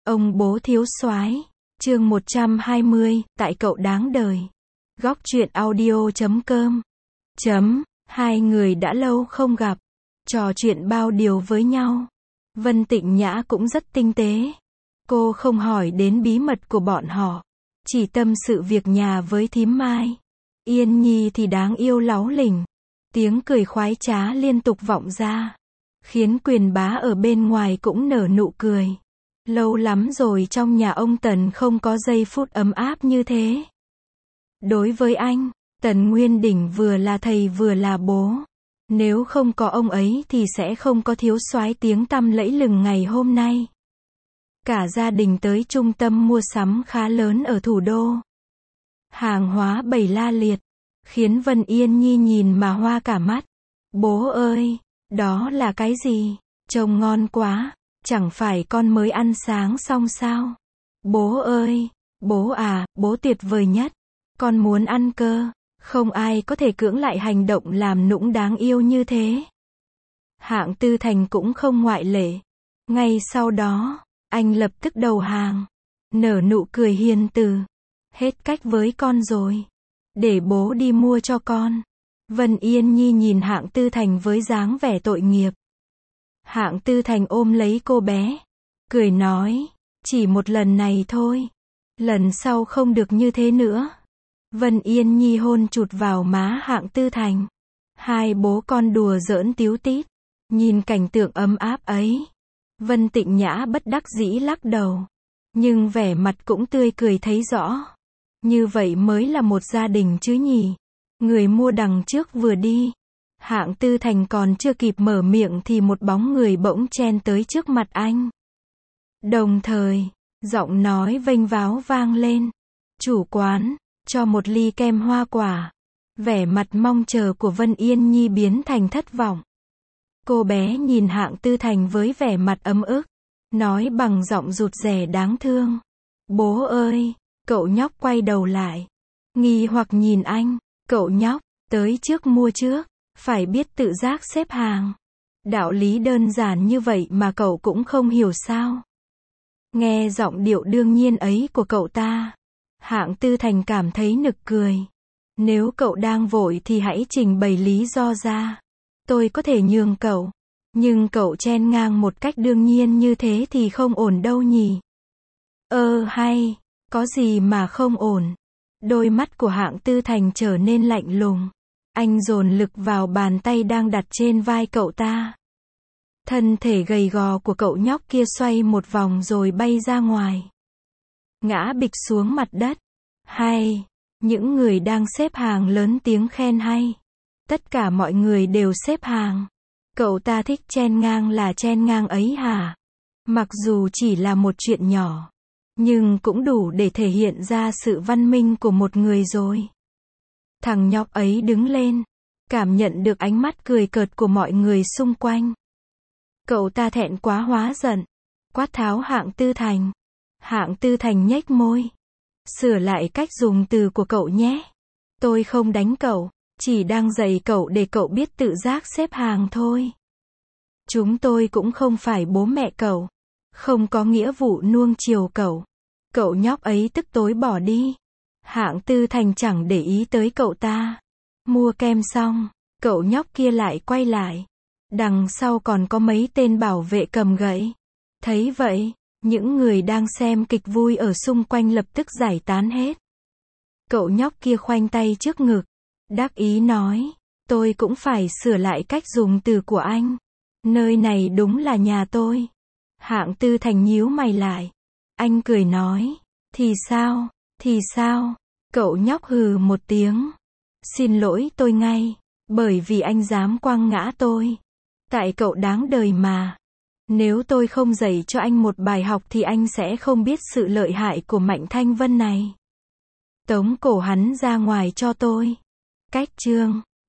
Ông bố thiếu soái, chương 120, tại cậu đáng đời. Góc truyện audio.com. Hai người đã lâu không gặp, trò chuyện bao điều với nhau. Vân Tịnh Nhã cũng rất tinh tế. Cô không hỏi đến bí mật của bọn họ, chỉ tâm sự việc nhà với thím Mai. Yên Nhi thì đáng yêu láu lỉnh, tiếng cười khoái trá liên tục vọng ra, khiến Quyền bá ở bên ngoài cũng nở nụ cười. Lâu lắm rồi trong nhà ông Tần không có giây phút ấm áp như thế. Đối với anh, Tần Nguyên Đỉnh vừa là thầy vừa là bố. Nếu không có ông ấy thì sẽ không có thiếu soái tiếng tăm lẫy lừng ngày hôm nay. Cả gia đình tới trung tâm mua sắm khá lớn ở thủ đô. Hàng hóa bày la liệt, khiến Vân Yên Nhi nhìn mà hoa cả mắt. Bố ơi, đó là cái gì? Trông ngon quá, chẳng phải con mới ăn sáng xong sao? Bố ơi, bố à, bố tuyệt vời nhất. Con muốn ăn cơ, không ai có thể cưỡng lại hành động làm nũng đáng yêu như thế. Hạng Tư Thành cũng không ngoại lệ. Ngay sau đó, anh lập tức đầu hàng, nở nụ cười hiền từ. Hết cách với con rồi, để bố đi mua cho con. Vân Yên Nhi nhìn Hạng Tư Thành với dáng vẻ tội nghiệp. Hạng Tư Thành ôm lấy cô bé, cười nói, chỉ một lần này thôi, lần sau không được như thế nữa. Vân Yên Nhi hôn chụt vào má Hạng Tư Thành. Hai bố con đùa giỡn tíu tít, nhìn cảnh tượng ấm áp ấy, Vân Tịnh Nhã bất đắc dĩ lắc đầu, nhưng vẻ mặt cũng tươi cười thấy rõ. Như vậy mới là một gia đình chứ nhỉ. Người mua đằng trước vừa đi, Hạng Tư Thành còn chưa kịp mở miệng thì một bóng người bỗng chen tới trước mặt anh. Đồng thời, giọng nói vênh váo vang lên. Chủ quán, cho một ly kem hoa quả. Vẻ mặt mong chờ của Vân Yên Nhi biến thành thất vọng. Cô bé nhìn Hạng Tư Thành với vẻ mặt ấm ức, nói bằng giọng rụt rè đáng thương. Bố ơi, cậu nhóc quay đầu lại, nghi hoặc nhìn anh. Cậu nhóc, tới trước mua trước, phải biết tự giác xếp hàng. Đạo lý đơn giản như vậy mà cậu cũng không hiểu sao? Nghe giọng điệu đương nhiên ấy của cậu ta, Hạng Tư Thành cảm thấy nực cười. Nếu cậu đang vội thì hãy trình bày lý do ra. Tôi có thể nhường cậu, nhưng cậu chen ngang một cách đương nhiên như thế thì không ổn đâu nhỉ. Hay, có gì mà không ổn? Đôi mắt của Hạng Tư Thành trở nên lạnh lùng. Anh dồn lực vào bàn tay đang đặt trên vai cậu ta. Thân thể gầy gò của cậu nhóc kia xoay một vòng rồi bay ra ngoài, ngã bịch xuống mặt đất. Hay, những người đang xếp hàng lớn tiếng khen hay. Tất cả mọi người đều xếp hàng. Cậu ta thích chen ngang là chen ngang ấy hả? Mặc dù chỉ là một chuyện nhỏ, nhưng cũng đủ để thể hiện ra sự văn minh của một người rồi. Thằng nhóc ấy đứng lên, cảm nhận được ánh mắt cười cợt của mọi người xung quanh. Cậu ta thẹn quá hóa giận, quát tháo Hạng Tư Thành. Hạng Tư Thành nhếch môi. Sửa lại cách dùng từ của cậu nhé. Tôi không đánh cậu, chỉ đang dạy cậu để cậu biết tự giác xếp hàng thôi. Chúng tôi cũng không phải bố mẹ cậu, không có nghĩa vụ nuông chiều cậu. Cậu nhóc ấy tức tối bỏ đi. Hạng Tư Thành chẳng để ý tới cậu ta. Mua kem xong, cậu nhóc kia lại quay lại. Đằng sau còn có mấy tên bảo vệ cầm gậy. Thấy vậy, những người đang xem kịch vui ở xung quanh lập tức giải tán hết. Cậu nhóc kia khoanh tay trước ngực, đắc ý nói, tôi cũng phải sửa lại cách dùng từ của anh. Nơi này đúng là nhà tôi. Hạng Tư Thành nhíu mày lại. Anh cười nói, thì sao? Cậu nhóc hừ một tiếng. Xin lỗi tôi ngay, bởi vì anh dám quăng ngã tôi. Tại cậu đáng đời mà. Nếu tôi không dạy cho anh một bài học thì anh sẽ không biết sự lợi hại của Mạnh Thanh Vân này. Tống cổ hắn ra ngoài cho tôi. Cách chương